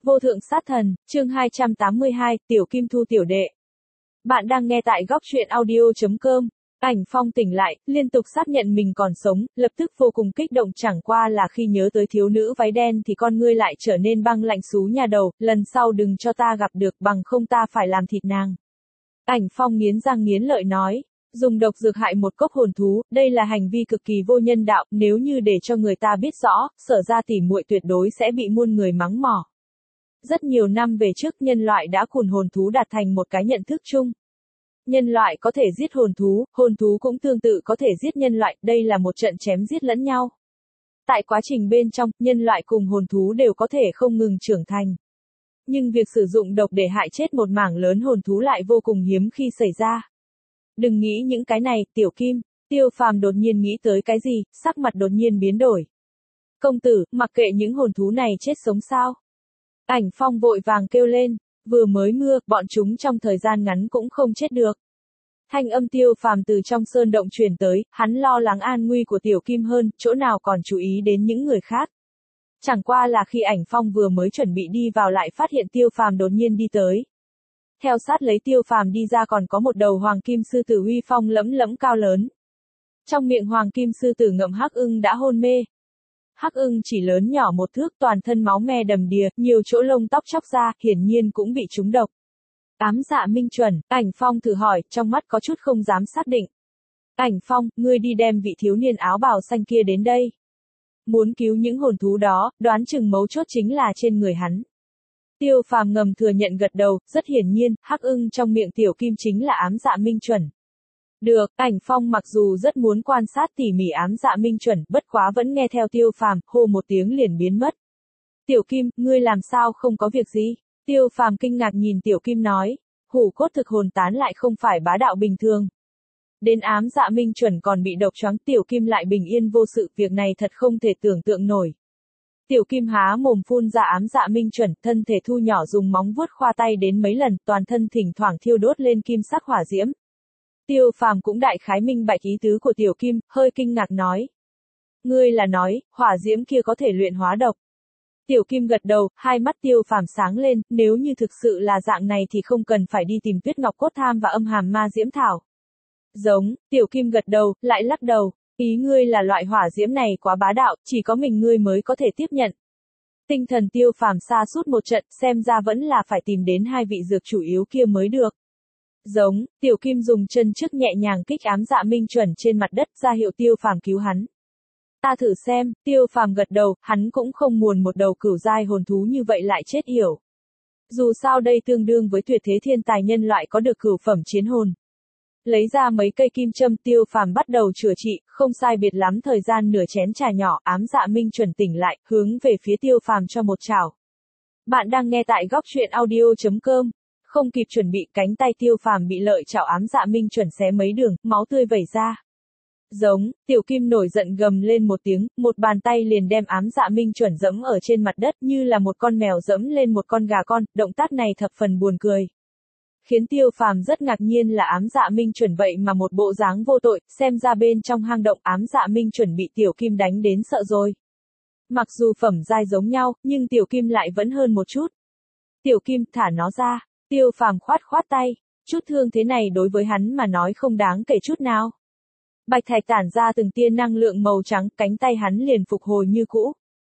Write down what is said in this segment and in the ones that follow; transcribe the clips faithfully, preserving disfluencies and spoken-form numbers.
Vô thượng sát thần, chương hai trăm tám mươi hai, Tiểu Kim Thu tiểu đệ. Bạn đang nghe tại góc truyện audio chấm com. Ảnh Phong tỉnh lại, liên tục xác nhận mình còn sống, lập tức vô cùng kích động, chẳng qua là khi nhớ tới thiếu nữ váy đen thì con ngươi lại trở nên băng lạnh xú nhà đầu, lần sau đừng cho ta gặp được, bằng không ta phải làm thịt nàng. Ảnh Phong nghiến răng nghiến lợi nói, dùng độc dược hại một cốc hồn thú, đây là hành vi cực kỳ vô nhân đạo, nếu như để cho người ta biết rõ, Sở ra tỉ muội tuyệt đối sẽ bị muôn người mắng mỏ. Rất nhiều năm về trước nhân loại đã cùng hồn thú đạt thành một cái nhận thức chung. Nhân loại có thể giết hồn thú, hồn thú cũng tương tự có thể giết nhân loại, đây là một trận chém giết lẫn nhau. Tại quá trình bên trong, nhân loại cùng hồn thú đều có thể không ngừng trưởng thành. Nhưng việc sử dụng độc để hại chết một mảng lớn hồn thú lại vô cùng hiếm khi xảy ra. Đừng nghĩ những cái này, Tiểu Kim. Tiêu Phàm đột nhiên nghĩ tới cái gì, sắc mặt đột nhiên biến đổi. Công tử, mặc kệ những hồn thú này chết sống sao? Ảnh Phong vội vàng kêu lên, vừa mới mưa, bọn chúng trong thời gian ngắn cũng không chết được. Thanh âm Tiêu Phàm từ trong sơn động truyền tới, hắn lo lắng an nguy của Tiểu Kim hơn, chỗ nào còn chú ý đến những người khác. Chẳng qua là khi Ảnh Phong vừa mới chuẩn bị đi vào lại phát hiện Tiêu Phàm đột nhiên đi tới. Theo sát lấy Tiêu Phàm đi ra còn có một đầu hoàng kim sư tử uy phong lẫm lẫm cao lớn. Trong miệng hoàng kim sư tử ngậm hắc ưng đã hôn mê. Hắc ưng chỉ lớn nhỏ một thước, toàn thân máu me đầm đìa, nhiều chỗ lông tóc chóc ra, hiển nhiên cũng bị trúng độc. Ám dạ minh chuẩn, Ảnh Phong thử hỏi, trong mắt có chút không dám xác định. Ảnh Phong, ngươi đi đem vị thiếu niên áo bào xanh kia đến đây. Muốn cứu những hồn thú đó, đoán chừng mấu chốt chính là trên người hắn. Tiêu Phàm ngầm thừa nhận gật đầu, rất hiển nhiên, hắc ưng trong miệng Tiểu Kim chính là ám dạ minh chuẩn. Được, Ảnh Phong mặc dù rất muốn quan sát tỉ mỉ ám dạ minh chuẩn, bất quá vẫn nghe theo Tiêu Phàm, hô một tiếng liền biến mất. Tiểu Kim, ngươi làm sao không có việc gì? Tiêu Phàm kinh ngạc nhìn Tiểu Kim nói, hủ cốt thực hồn tán lại không phải bá đạo bình thường. Đến ám dạ minh chuẩn còn bị độc choáng, Tiểu Kim lại bình yên vô sự, việc này thật không thể tưởng tượng nổi. Tiểu Kim há mồm phun ra ám dạ minh chuẩn, thân thể thu nhỏ dùng móng vuốt khoa tay đến mấy lần, toàn thân thỉnh thoảng thiêu đốt lên kim sắc hỏa diễm. Tiêu Phàm cũng đại khái minh bạch ý tứ của Tiểu Kim, hơi kinh ngạc nói. Ngươi là nói, hỏa diễm kia có thể luyện hóa độc. Tiểu Kim gật đầu, hai mắt Tiêu Phàm sáng lên, nếu như thực sự là dạng này thì không cần phải đi tìm Tuyết Ngọc Cốt Tham và Âm Hàm Ma Diễm Thảo. Giống, Tiểu Kim gật đầu, lại lắc đầu, ý ngươi là loại hỏa diễm này quá bá đạo, chỉ có mình ngươi mới có thể tiếp nhận. Tinh thần Tiêu Phàm sa sút một trận, xem ra vẫn là phải tìm đến hai vị dược chủ yếu kia mới được. Giống, Tiểu Kim dùng chân trước nhẹ nhàng kích ám dạ minh chuẩn trên mặt đất, ra hiệu Tiêu Phàm cứu hắn. Ta thử xem, Tiêu Phàm gật đầu, hắn cũng không muốn một đầu cửu giai hồn thú như vậy lại chết yểu. Dù sao đây tương đương với tuyệt thế thiên tài nhân loại có được cửu phẩm chiến hồn. Lấy ra mấy cây kim châm, Tiêu Phàm bắt đầu chữa trị, không sai biệt lắm thời gian nửa chén trà nhỏ, ám dạ minh chuẩn tỉnh lại, hướng về phía Tiêu Phàm cho một chảo. Bạn đang nghe tại góc truyện audio chấm com. Không kịp chuẩn bị, cánh tay Tiêu Phàm bị lợi chảo ám dạ minh chuẩn xé mấy đường, máu tươi vẩy ra. Giống, Tiểu Kim nổi giận gầm lên một tiếng, một bàn tay liền đem ám dạ minh chuẩn dẫm ở trên mặt đất như là một con mèo dẫm lên một con gà con, động tác này thập phần buồn cười. Khiến Tiêu Phàm rất ngạc nhiên là ám dạ minh chuẩn vậy mà một bộ dáng vô tội, xem ra bên trong hang động ám dạ minh chuẩn bị Tiểu Kim đánh đến sợ rồi. Mặc dù phẩm giai giống nhau, nhưng Tiểu Kim lại vẫn hơn một chút. Tiểu Kim, thả nó ra. Tiêu Phàm khoát khoát tay, chút thương thế này đối với hắn mà nói không đáng kể chút nào. Bạch thạch tản ra từng tia năng lượng màu trắng, cánh tay hắn liền phục hồi như cũ.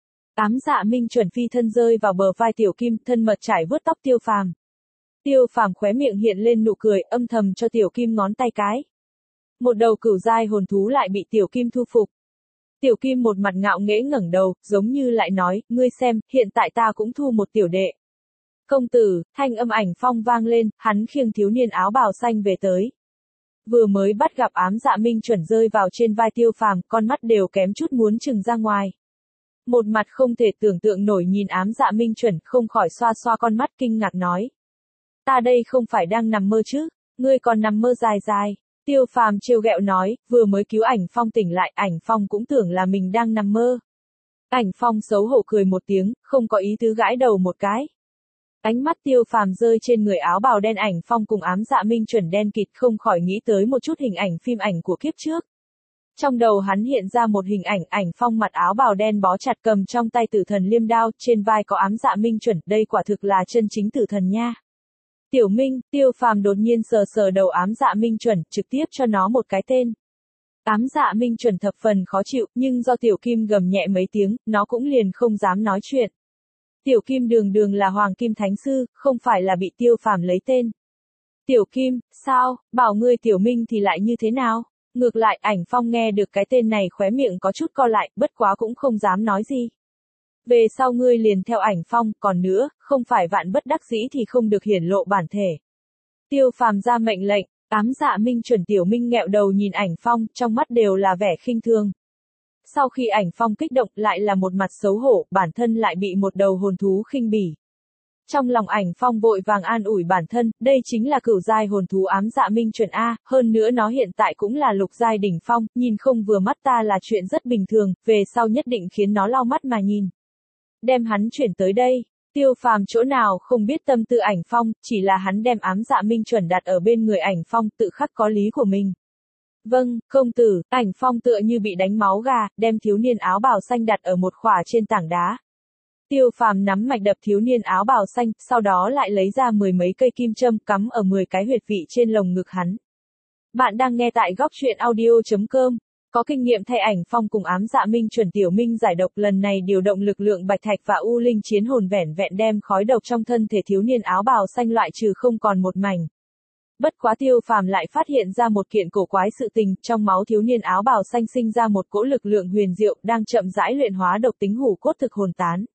Ám dạ minh chuẩn phi thân rơi vào bờ vai Tiểu Kim, thân mật trải vuốt tóc Tiêu Phàm. Tiêu Phàm khóe miệng hiện lên nụ cười, âm thầm cho Tiểu Kim ngón tay cái. Một đầu cửu giai hồn thú lại bị Tiểu Kim thu phục. Tiểu Kim một mặt ngạo nghễ ngẩng đầu, giống như lại nói, ngươi xem, hiện tại ta cũng thu một tiểu đệ. Công tử, thanh âm Ảnh Phong vang lên, hắn khiêng thiếu niên áo bào xanh về tới. Vừa mới bắt gặp ám dạ minh chuẩn rơi vào trên vai Tiêu Phàm, con mắt đều kém chút muốn trừng ra ngoài. Một mặt không thể tưởng tượng nổi nhìn ám dạ minh chuẩn, không khỏi xoa xoa con mắt kinh ngạc nói. Ta đây không phải đang nằm mơ chứ, ngươi còn nằm mơ dài dài. Tiêu Phàm trêu ghẹo nói, vừa mới cứu Ảnh Phong tỉnh lại, Ảnh Phong cũng tưởng là mình đang nằm mơ. Ảnh Phong xấu hổ cười một tiếng, không có ý tứ gãi đầu một cái. Ánh mắt Tiêu Phàm rơi trên người áo bào đen Ảnh Phong cùng ám dạ minh chuẩn đen kịt, không khỏi nghĩ tới một chút hình ảnh phim ảnh của kiếp trước. Trong đầu hắn hiện ra một hình ảnh, Ảnh Phong mặc áo bào đen bó chặt cầm trong tay tử thần liêm đao, trên vai có ám dạ minh chuẩn, đây quả thực là chân chính tử thần nha. Tiểu Minh, Tiêu Phàm đột nhiên sờ sờ đầu ám dạ minh chuẩn, trực tiếp cho nó một cái tên. Ám dạ minh chuẩn thập phần khó chịu, nhưng do Tiểu Kim gầm nhẹ mấy tiếng, nó cũng liền không dám nói chuyện. Tiểu Kim đường đường là Hoàng Kim Thánh Sư, không phải là bị Tiêu Phàm lấy tên. Tiểu Kim, sao, bảo ngươi Tiểu Minh thì lại như thế nào? Ngược lại, Ảnh Phong nghe được cái tên này khóe miệng có chút co lại, bất quá cũng không dám nói gì. Về sau ngươi liền theo Ảnh Phong, còn nữa, không phải vạn bất đắc dĩ thì không được hiển lộ bản thể. Tiêu Phàm ra mệnh lệnh, ám dạ minh chuẩn. Tiểu Minh nghẹo đầu nhìn Ảnh Phong, trong mắt đều là vẻ khinh thường. Sau khi Ảnh Phong kích động, lại là một mặt xấu hổ, bản thân lại bị một đầu hồn thú khinh bỉ. Trong lòng Ảnh Phong vội vàng an ủi bản thân, đây chính là cửu giai hồn thú ám dạ minh chuẩn A, hơn nữa nó hiện tại cũng là lục giai đỉnh phong, nhìn không vừa mắt ta là chuyện rất bình thường, về sau nhất định khiến nó lau mắt mà nhìn. Đem hắn chuyển tới đây. Tiêu Phàm chỗ nào không biết tâm tư Ảnh Phong, chỉ là hắn đem ám dạ minh chuẩn đặt ở bên người Ảnh Phong, tự khắc có lý của mình. Vâng, công tử. Ảnh Phong tựa như bị đánh máu gà, đem thiếu niên áo bào xanh đặt ở một khỏa trên tảng đá. Tiêu Phàm nắm mạch đập thiếu niên áo bào xanh, sau đó lại lấy ra mười mấy cây kim châm cắm ở mười cái huyệt vị trên lồng ngực hắn. Bạn đang nghe tại góc truyện audio chấm com. Có kinh nghiệm thay Ảnh Phong cùng ám dạ minh chuẩn. Tiểu Minh giải độc, lần này điều động lực lượng bạch thạch và u linh chiến hồn vẻn vẹn đem khói độc trong thân thể thiếu niên áo bào xanh loại trừ không còn một mảnh. Bất quá Tiêu Phàm lại phát hiện ra một kiện cổ quái sự tình, trong máu thiếu niên áo bào xanh sinh ra một cỗ lực lượng huyền diệu, đang chậm rãi luyện hóa độc tính hủ cốt thực hồn tán.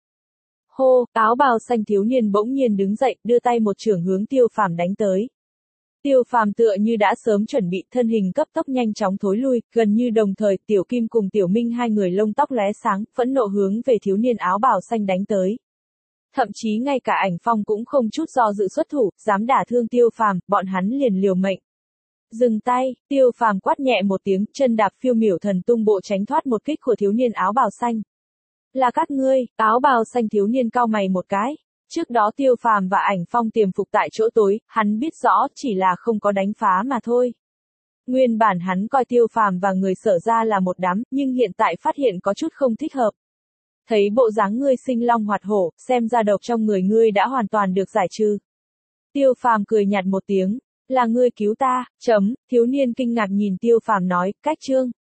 Hô, áo bào xanh thiếu niên bỗng nhiên đứng dậy, đưa tay một chưởng hướng Tiêu Phàm đánh tới. Tiêu Phàm tựa như đã sớm chuẩn bị, thân hình cấp tốc nhanh chóng thối lui, gần như đồng thời, Tiểu Kim cùng Tiểu Minh hai người lông tóc lóe sáng, phẫn nộ hướng về thiếu niên áo bào xanh đánh tới. Thậm chí ngay cả Ảnh Phong cũng không chút do dự xuất thủ, dám đả thương Tiêu Phàm, bọn hắn liền liều mệnh. Dừng tay, Tiêu Phàm quát nhẹ một tiếng, chân đạp phiêu miểu thần tung bộ tránh thoát một kích của thiếu niên áo bào xanh. Là các ngươi. Áo bào xanh thiếu niên cau mày một cái. Trước đó Tiêu Phàm và Ảnh Phong tiềm phục tại chỗ tối, hắn biết rõ, chỉ là không có đánh phá mà thôi. Nguyên bản hắn coi Tiêu Phàm và người Sở ra là một đám, nhưng hiện tại phát hiện có chút không thích hợp. Thấy bộ dáng ngươi sinh long hoạt hổ, xem ra độc trong người ngươi đã hoàn toàn được giải trừ. Tiêu Phàm cười nhạt một tiếng, là ngươi cứu ta, chấm, thiếu niên kinh ngạc nhìn Tiêu Phàm nói, cách chương.